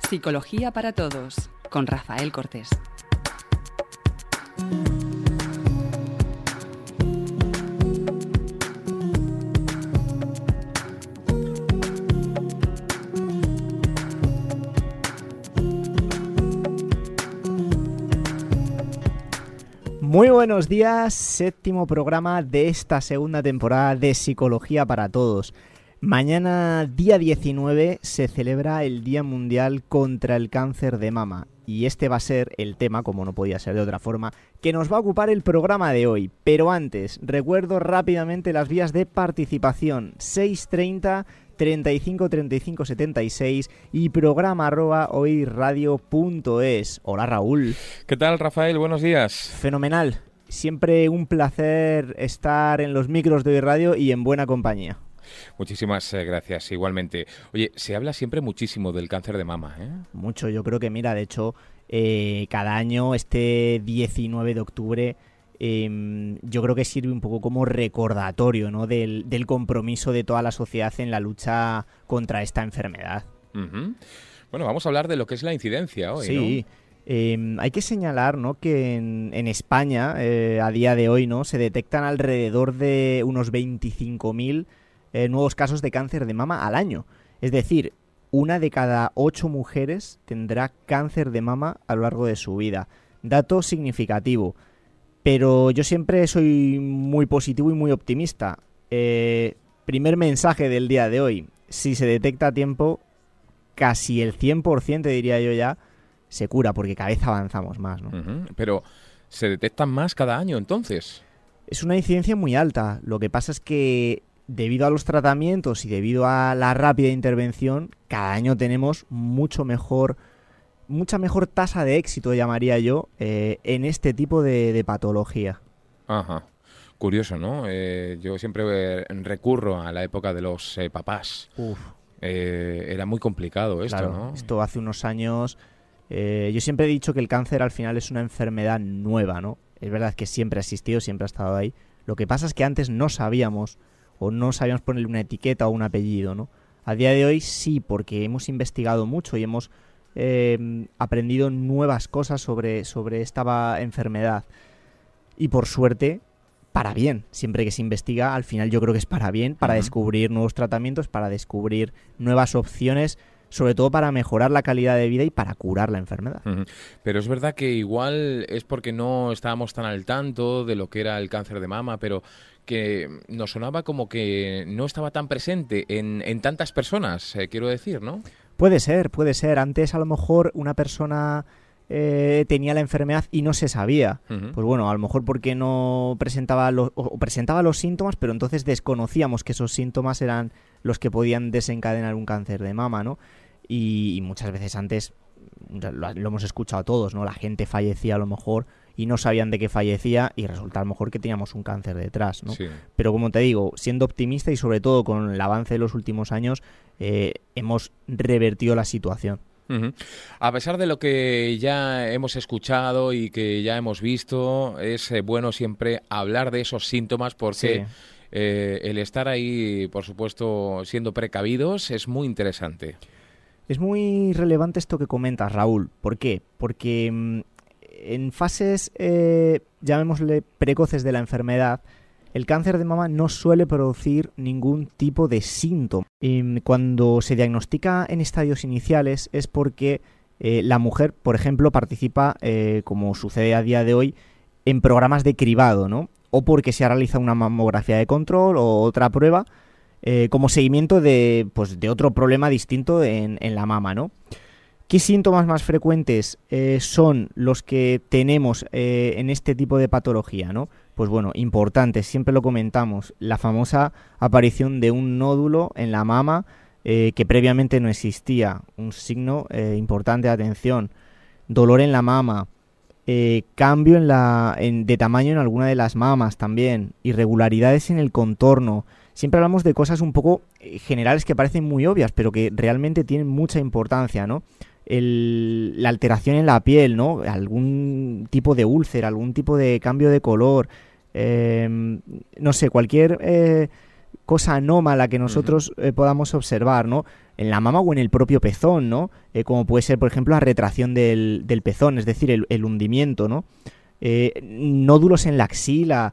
Psicología para Todos, con Rafael Cortés. Muy buenos días, séptimo programa de esta segunda temporada de Psicología para Todos. Mañana, día 19, se celebra el Día Mundial contra el Cáncer de Mama. Y este va a ser el tema, como no podía ser de otra forma, que nos va a ocupar el programa de hoy. Pero antes, recuerdo rápidamente las vías de participación: 630 35 35 76 y programa@oirradio.es. Hola, Raúl. ¿Qué tal, Rafael? Buenos días. Fenomenal. Siempre un placer estar en los micros de Oír Radio y en buena compañía. Muchísimas gracias, igualmente. Oye, se habla siempre muchísimo del cáncer de mama, ¿eh? Mucho, yo creo que, mira, de hecho, cada año, este 19 de octubre, yo creo que sirve un poco como recordatorio, ¿no?, del compromiso de toda la sociedad en la lucha contra esta enfermedad. Uh-huh. Bueno, vamos a hablar de lo que es la incidencia hoy, sí, ¿no? Hay que señalar, ¿no?, que en España, a día de hoy, ¿no?, se detectan alrededor de unos 25.000 nuevos casos de cáncer de mama al año. Es decir, 1 de cada 8 mujeres tendrá cáncer de mama a lo largo de su vida. Dato significativo. Pero yo siempre soy muy positivo y muy optimista. Primer mensaje del día de hoy: si se detecta a tiempo, casi el 100%, diría yo ya, se cura, porque cada vez avanzamos más, ¿no? Uh-huh. Pero, ¿se detectan más cada año, entonces? Es una incidencia muy alta. Lo que pasa es que, debido a los tratamientos y debido a la rápida intervención, cada año tenemos mucha mejor tasa de éxito, llamaría yo, en este tipo de patología. Ajá. Curioso, ¿no? Yo siempre recurro a la época de los papás. Uf. Era muy complicado esto, claro, ¿no? Esto hace unos años... yo siempre he dicho que el cáncer al final es una enfermedad nueva, ¿no? Es verdad que siempre ha existido, siempre ha estado ahí. Lo que pasa es que antes no sabíamos ponerle una etiqueta o un apellido, ¿no? A día de hoy sí, porque hemos investigado mucho y hemos aprendido nuevas cosas sobre esta enfermedad. Y por suerte, para bien. Siempre que se investiga, al final yo creo que es para bien, para descubrir nuevos tratamientos, para descubrir nuevas opciones, sobre todo para mejorar la calidad de vida y para curar la enfermedad. Uh-huh. Pero es verdad que igual es porque no estábamos tan al tanto de lo que era el cáncer de mama, pero que nos sonaba como que no estaba tan presente en tantas personas, quiero decir, ¿no? Puede ser. Antes a lo mejor una persona tenía la enfermedad y no se sabía. Uh-huh. Pues bueno, a lo mejor porque no presentaba los síntomas, pero entonces desconocíamos que esos síntomas eran los que podían desencadenar un cáncer de mama, ¿no? Y muchas veces antes, lo hemos escuchado todos, ¿no? La gente fallecía a lo mejor y no sabían de qué fallecía y resulta a lo mejor que teníamos un cáncer detrás, ¿no? Sí. Pero como te digo, siendo optimista y sobre todo con el avance de los últimos años, hemos revertido la situación. Uh-huh. A pesar de lo que ya hemos escuchado y que ya hemos visto, es bueno siempre hablar de esos síntomas porque el estar ahí, por supuesto, siendo precavidos, es muy interesante. Es muy relevante esto que comentas, Raúl. ¿Por qué? Porque en fases, llamémosle precoces de la enfermedad, el cáncer de mama no suele producir ningún tipo de síntoma. Cuando se diagnostica en estadios iniciales es porque la mujer, por ejemplo, participa, como sucede a día de hoy, en programas de cribado, ¿no? O porque se ha realizado una mamografía de control o otra prueba como seguimiento de otro problema distinto en la mama, ¿no? ¿Qué síntomas más frecuentes son los que tenemos en este tipo de patología, ¿no? Pues bueno, importantes, siempre lo comentamos, la famosa aparición de un nódulo en la mama que previamente no existía, un signo importante de atención, dolor en la mama, cambio de tamaño en alguna de las mamas también, irregularidades en el contorno. Siempre hablamos de cosas un poco generales que parecen muy obvias, pero que realmente tienen mucha importancia, ¿no? La alteración en la piel, ¿no? Algún tipo de úlcera, algún tipo de cambio de color, no sé, cualquier cosa anómala que nosotros podamos observar, ¿no? En la mama o en el propio pezón, ¿no? Como puede ser, por ejemplo, la retracción del pezón, es decir, el hundimiento, ¿no? Nódulos en la axila,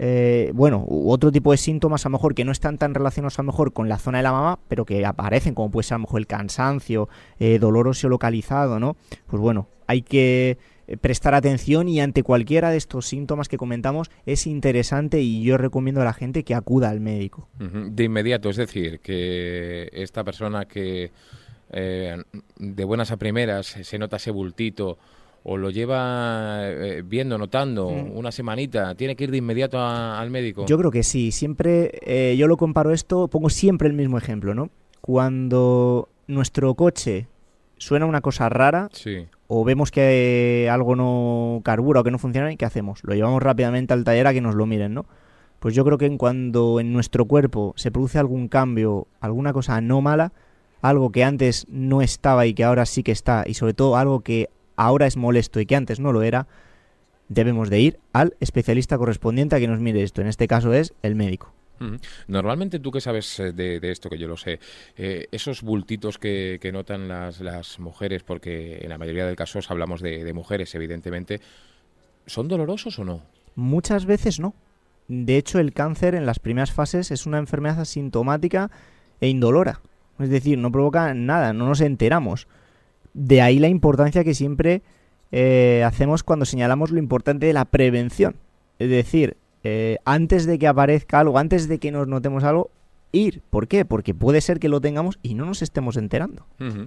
u otro tipo de síntomas a lo mejor que no están tan relacionados a lo mejor con la zona de la mama, pero que aparecen, como puede ser a lo mejor el cansancio, dolor óseo localizado, ¿no? Pues bueno, hay que prestar atención y ante cualquiera de estos síntomas que comentamos es interesante y yo recomiendo a la gente que acuda al médico. De inmediato, es decir, que esta persona que de buenas a primeras se nota ese bultito o lo lleva notando una semanita, ¿tiene que ir de inmediato al médico? Yo creo que sí, siempre yo lo comparo esto, pongo siempre el mismo ejemplo, ¿no? Cuando nuestro coche suena una cosa rara, sí, o vemos que algo no carbura o que no funciona, ¿y qué hacemos? Lo llevamos rápidamente al taller a que nos lo miren, ¿no? Pues yo creo que cuando en nuestro cuerpo se produce algún cambio, alguna cosa anómala, algo que antes no estaba y que ahora sí que está, y sobre todo algo que ahora es molesto y que antes no lo era, debemos de ir al especialista correspondiente a que nos mire esto. En este caso es el médico. Normalmente, tú que sabes de esto, que yo lo sé, esos bultitos que notan las mujeres, porque en la mayoría de casos hablamos de mujeres, evidentemente, ¿son dolorosos o no? Muchas veces no. De hecho, el cáncer en las primeras fases es una enfermedad asintomática e indolora. Es decir, no provoca nada, no nos enteramos. De ahí la importancia que siempre hacemos cuando señalamos lo importante de la prevención. Es decir, antes de que aparezca algo, antes de que nos notemos algo, ir. ¿Por qué? Porque puede ser que lo tengamos y no nos estemos enterando.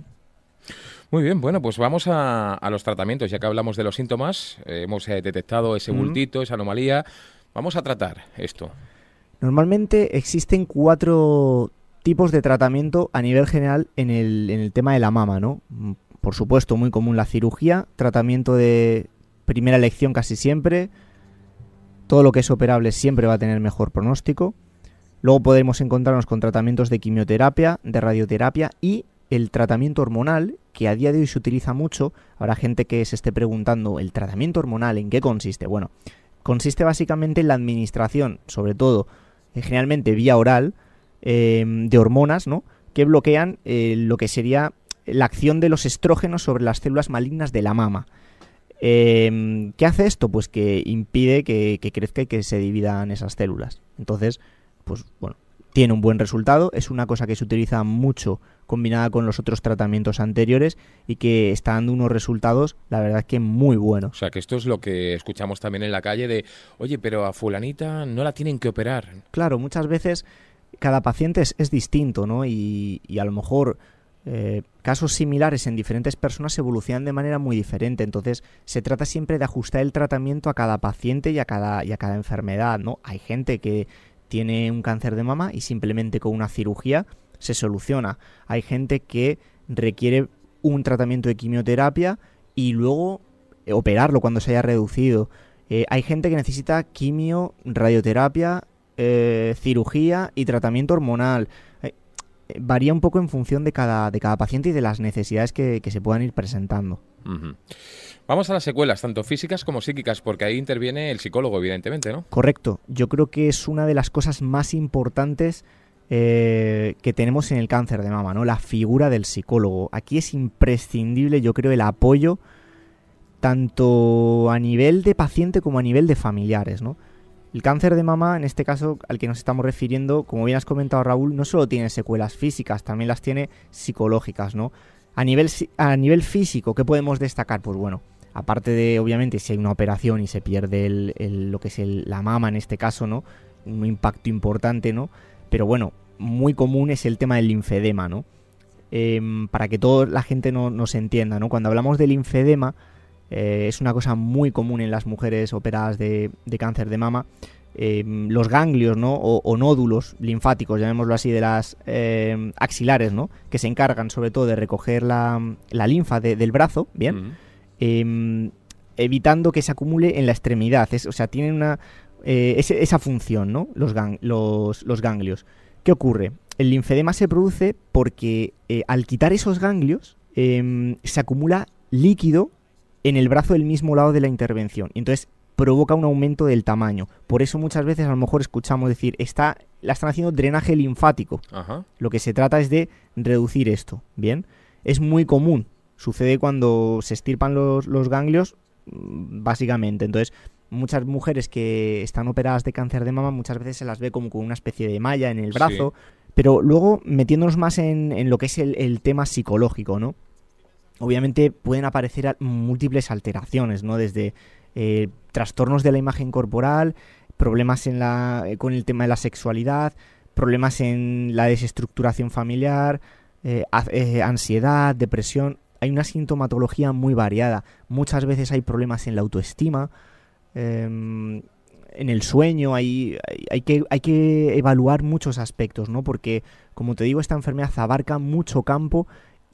Muy bien, bueno, pues vamos a los tratamientos. Ya que hablamos de los síntomas, hemos detectado ese bultito, esa anomalía. Vamos a tratar esto. Normalmente existen 4 tipos de tratamiento a nivel general en el tema de la mama, ¿no? Por supuesto, muy común la cirugía, tratamiento de primera elección casi siempre. Todo lo que es operable siempre va a tener mejor pronóstico. Luego podemos encontrarnos con tratamientos de quimioterapia, de radioterapia y el tratamiento hormonal, que a día de hoy se utiliza mucho. Habrá gente que se esté preguntando, ¿el tratamiento hormonal en qué consiste? Bueno, consiste básicamente en la administración, sobre todo, generalmente vía oral, de hormonas, ¿no? Que bloquean lo que sería la acción de los estrógenos sobre las células malignas de la mama. ¿Qué hace esto? Pues que impide que crezca y que se dividan esas células. Entonces, pues bueno, tiene un buen resultado. Es una cosa que se utiliza mucho combinada con los otros tratamientos anteriores y que está dando unos resultados, la verdad, que muy buenos. O sea, que esto es lo que escuchamos también en la calle de, oye, pero a fulanita no la tienen que operar. Claro, muchas veces cada paciente es distinto, ¿no? Y a lo mejor casos similares en diferentes personas evolucionan de manera muy diferente. Entonces se trata siempre de ajustar el tratamiento a cada paciente y a cada enfermedad, ¿no? Hay gente que tiene un cáncer de mama y simplemente con una cirugía se soluciona. Hay gente que requiere un tratamiento de quimioterapia y luego operarlo cuando se haya reducido. Hay gente que necesita quimio, radioterapia, cirugía y tratamiento hormonal. Varía un poco en función de cada paciente y de las necesidades que se puedan ir presentando. Vamos a las secuelas, tanto físicas como psíquicas, porque ahí interviene el psicólogo, evidentemente, ¿no? Correcto. Yo creo que es una de las cosas más importantes que tenemos en el cáncer de mama, ¿no? La figura del psicólogo. Aquí es imprescindible, yo creo, el apoyo tanto a nivel de paciente como a nivel de familiares, ¿no? El cáncer de mama, en este caso al que nos estamos refiriendo, como bien has comentado, Raúl, no solo tiene secuelas físicas, también las tiene psicológicas, ¿no? A nivel físico, ¿qué podemos destacar? Pues bueno, aparte de, obviamente, si hay una operación y se pierde lo que es la mama en este caso, ¿no? Un impacto importante, ¿no? Pero bueno, muy común es el tema del linfedema, ¿no? Para que toda la gente nos entienda, ¿no? Cuando hablamos del linfedema, es una cosa muy común en las mujeres operadas de cáncer de mama. Los ganglios, ¿no? o nódulos linfáticos, llamémoslo así, de las axilares, ¿no? Que se encargan sobre todo de recoger la linfa del brazo, ¿bien? Evitando que se acumule en la extremidad. O sea, tienen esa función, ¿no? Los ganglios. ¿Qué ocurre? El linfedema se produce porque al quitar esos ganglios se acumula líquido en el brazo del mismo lado de la intervención. Entonces provoca un aumento del tamaño. Por eso muchas veces a lo mejor escuchamos decir, la están haciendo drenaje linfático. Ajá. Lo que se trata es de reducir esto, ¿bien? Es muy común, sucede cuando se extirpan los ganglios, básicamente. Entonces, muchas mujeres que están operadas de cáncer de mama, muchas veces se las ve como con una especie de malla en el brazo, sí. Pero luego, metiéndonos más en lo que es el tema psicológico, ¿no? Obviamente pueden aparecer múltiples alteraciones, ¿no? Desde trastornos de la imagen corporal, problemas con el tema de la sexualidad, problemas en la desestructuración familiar, ansiedad, depresión. Hay una sintomatología muy variada. Muchas veces hay problemas en la autoestima, en el sueño. Hay que evaluar muchos aspectos, ¿no? Porque, como te digo, esta enfermedad abarca mucho campo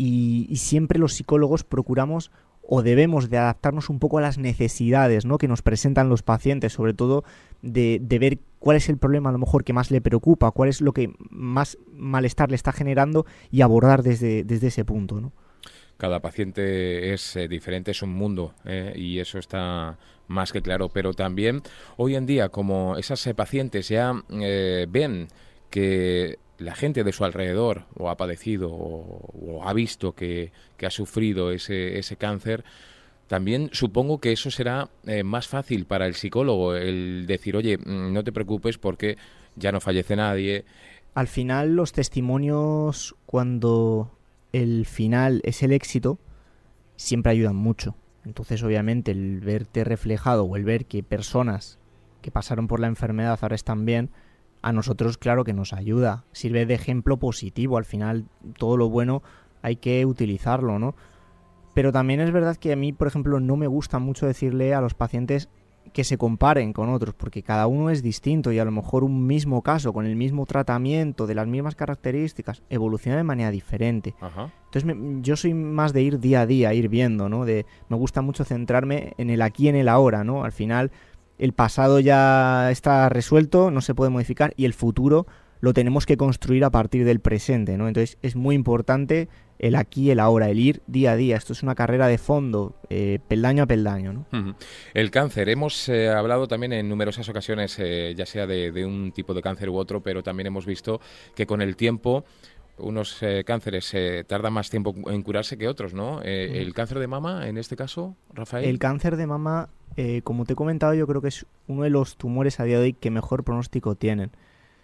y siempre los psicólogos procuramos o debemos de adaptarnos un poco a las necesidades, ¿no? Que nos presentan los pacientes, sobre todo de ver cuál es el problema a lo mejor que más le preocupa, cuál es lo que más malestar le está generando y abordar desde ese punto, ¿no? Cada paciente es diferente, es un mundo, y eso está más que claro. Pero también hoy en día, como esas pacientes ya ven que la gente de su alrededor o ha padecido o ha visto que ha sufrido ese cáncer, también supongo que eso será más fácil para el psicólogo, el decir, oye, no te preocupes porque ya no fallece nadie. Al final, los testimonios, cuando el final es el éxito, siempre ayudan mucho. Entonces, obviamente, el verte reflejado o el ver que personas que pasaron por la enfermedad ahora están bien, a nosotros claro que nos ayuda, sirve de ejemplo positivo. Al final todo lo bueno hay que utilizarlo, ¿no? Pero también es verdad que a mí, por ejemplo, no me gusta mucho decirle a los pacientes que se comparen con otros, porque cada uno es distinto y a lo mejor un mismo caso, con el mismo tratamiento, de las mismas características, evoluciona de manera diferente. Ajá. Entonces yo soy más de ir día a día, ir viendo, ¿no? Me gusta mucho centrarme en el aquí y en el ahora, ¿no? Al final el pasado ya está resuelto, no se puede modificar, y el futuro lo tenemos que construir a partir del presente, ¿no? Entonces es muy importante el aquí y el ahora, el ir día a día. Esto es una carrera de fondo, peldaño a peldaño, ¿no? Uh-huh. El cáncer, hemos hablado también en numerosas ocasiones, ya sea de un tipo de cáncer u otro, pero también hemos visto que con el tiempo unos cánceres tardan más tiempo en curarse que otros, ¿no? ¿El cáncer de mama, en este caso, Rafael? El cáncer de mama, como te he comentado, yo creo que es uno de los tumores a día de hoy que mejor pronóstico tienen.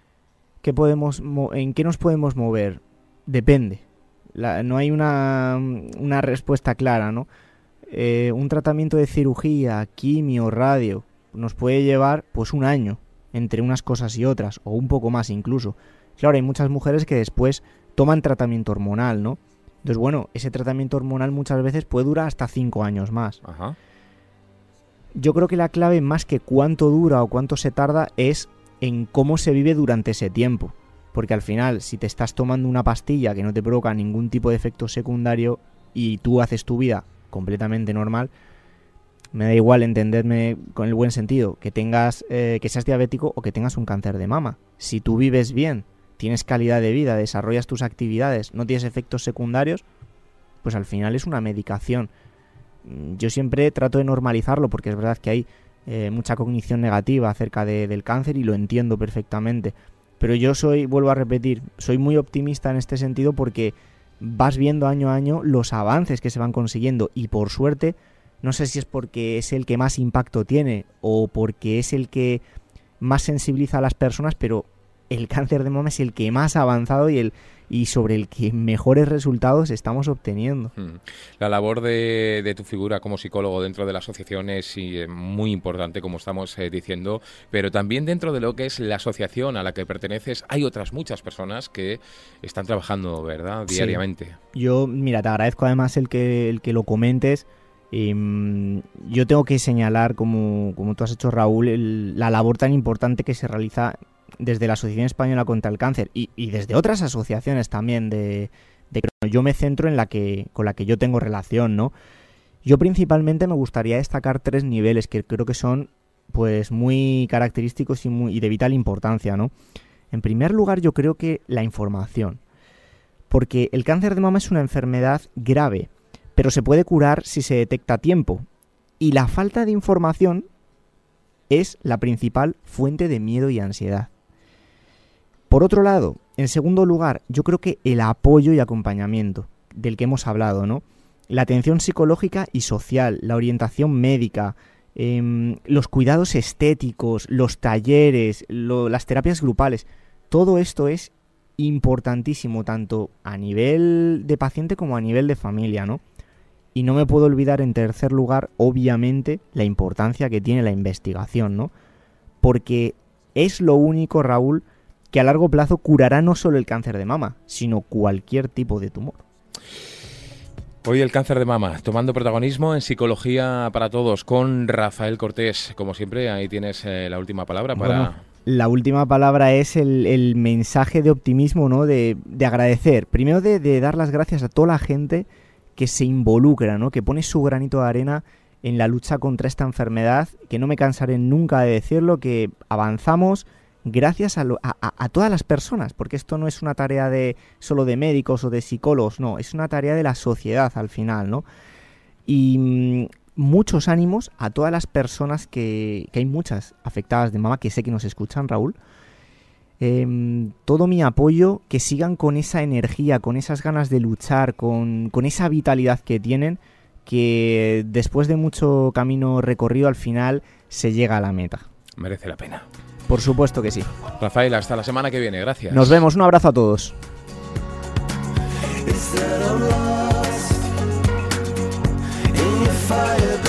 ¿En qué nos podemos mover? Depende. No hay una respuesta clara, ¿no? Un tratamiento de cirugía, quimio, radio, nos puede llevar pues un año entre unas cosas y otras, o un poco más incluso. Claro, hay muchas mujeres que después toman tratamiento hormonal, ¿no? Entonces, bueno, ese tratamiento hormonal muchas veces puede durar hasta 5 años más. Ajá. Yo creo que la clave, más que cuánto dura o cuánto se tarda, es en cómo se vive durante ese tiempo. Porque al final, si te estás tomando una pastilla que no te provoca ningún tipo de efecto secundario y tú haces tu vida completamente normal, me da igual, entenderme con el buen sentido, que seas diabético o que tengas un cáncer de mama. Si tú vives bien, tienes calidad de vida, desarrollas tus actividades, no tienes efectos secundarios, pues al final es una medicación. Yo siempre trato de normalizarlo, porque es verdad que hay mucha cognición negativa acerca del cáncer y lo entiendo perfectamente. Pero yo vuelvo a repetir, soy muy optimista en este sentido, porque vas viendo año a año los avances que se van consiguiendo y, por suerte, no sé si es porque es el que más impacto tiene o porque es el que más sensibiliza a las personas, pero el cáncer de mama es el que más ha avanzado y sobre el que mejores resultados estamos obteniendo. La labor de tu figura como psicólogo dentro de la asociación es muy importante, como estamos diciendo, pero también dentro de lo que es la asociación a la que perteneces hay otras muchas personas que están trabajando, ¿verdad?, diariamente. Sí. Yo, mira, te agradezco además el que lo comentes. Yo tengo que señalar, como tú has hecho, Raúl, la labor tan importante que se realiza desde la Asociación Española contra el Cáncer y desde otras asociaciones también yo me centro con la que yo tengo relación, ¿no? Yo principalmente me gustaría destacar 3 niveles que creo que son pues muy característicos y de vital importancia, ¿no? En primer lugar, yo creo que la información, porque el cáncer de mama es una enfermedad grave, pero se puede curar si se detecta a tiempo, y la falta de información es la principal fuente de miedo y ansiedad. Por otro lado, en segundo lugar, yo creo que el apoyo y acompañamiento del que hemos hablado, ¿no? La atención psicológica y social, la orientación médica, los cuidados estéticos, los talleres, las terapias grupales, todo esto es importantísimo tanto a nivel de paciente como a nivel de familia, ¿no? Y no me puedo olvidar, en tercer lugar, obviamente, la importancia que tiene la investigación, ¿no? Porque es lo único, Raúl, que a largo plazo curará no solo el cáncer de mama, sino cualquier tipo de tumor. Hoy el cáncer de mama, tomando protagonismo en Psicología para Todos, con Rafael Cortés. Como siempre, ahí tienes la última palabra para... Bueno, la última palabra es el mensaje de optimismo, ¿no? De agradecer. Primero de dar las gracias a toda la gente que se involucra, ¿no? Que pone su granito de arena en la lucha contra esta enfermedad, que no me cansaré nunca de decirlo, que avanzamos gracias a todas las personas, porque esto no es una tarea solo de médicos o de psicólogos, no, es una tarea de la sociedad al final, ¿no? Y muchos ánimos a todas las personas que hay muchas afectadas de mama, que sé que nos escuchan, Raúl. Todo mi apoyo, que sigan con esa energía, con esas ganas de luchar, con esa vitalidad que tienen, que después de mucho camino recorrido al final se llega a la meta. Merece la pena. Por supuesto que sí. Rafael, hasta la semana que viene. Gracias. Nos vemos. Un abrazo a todos. Is that I'm lost in your fire?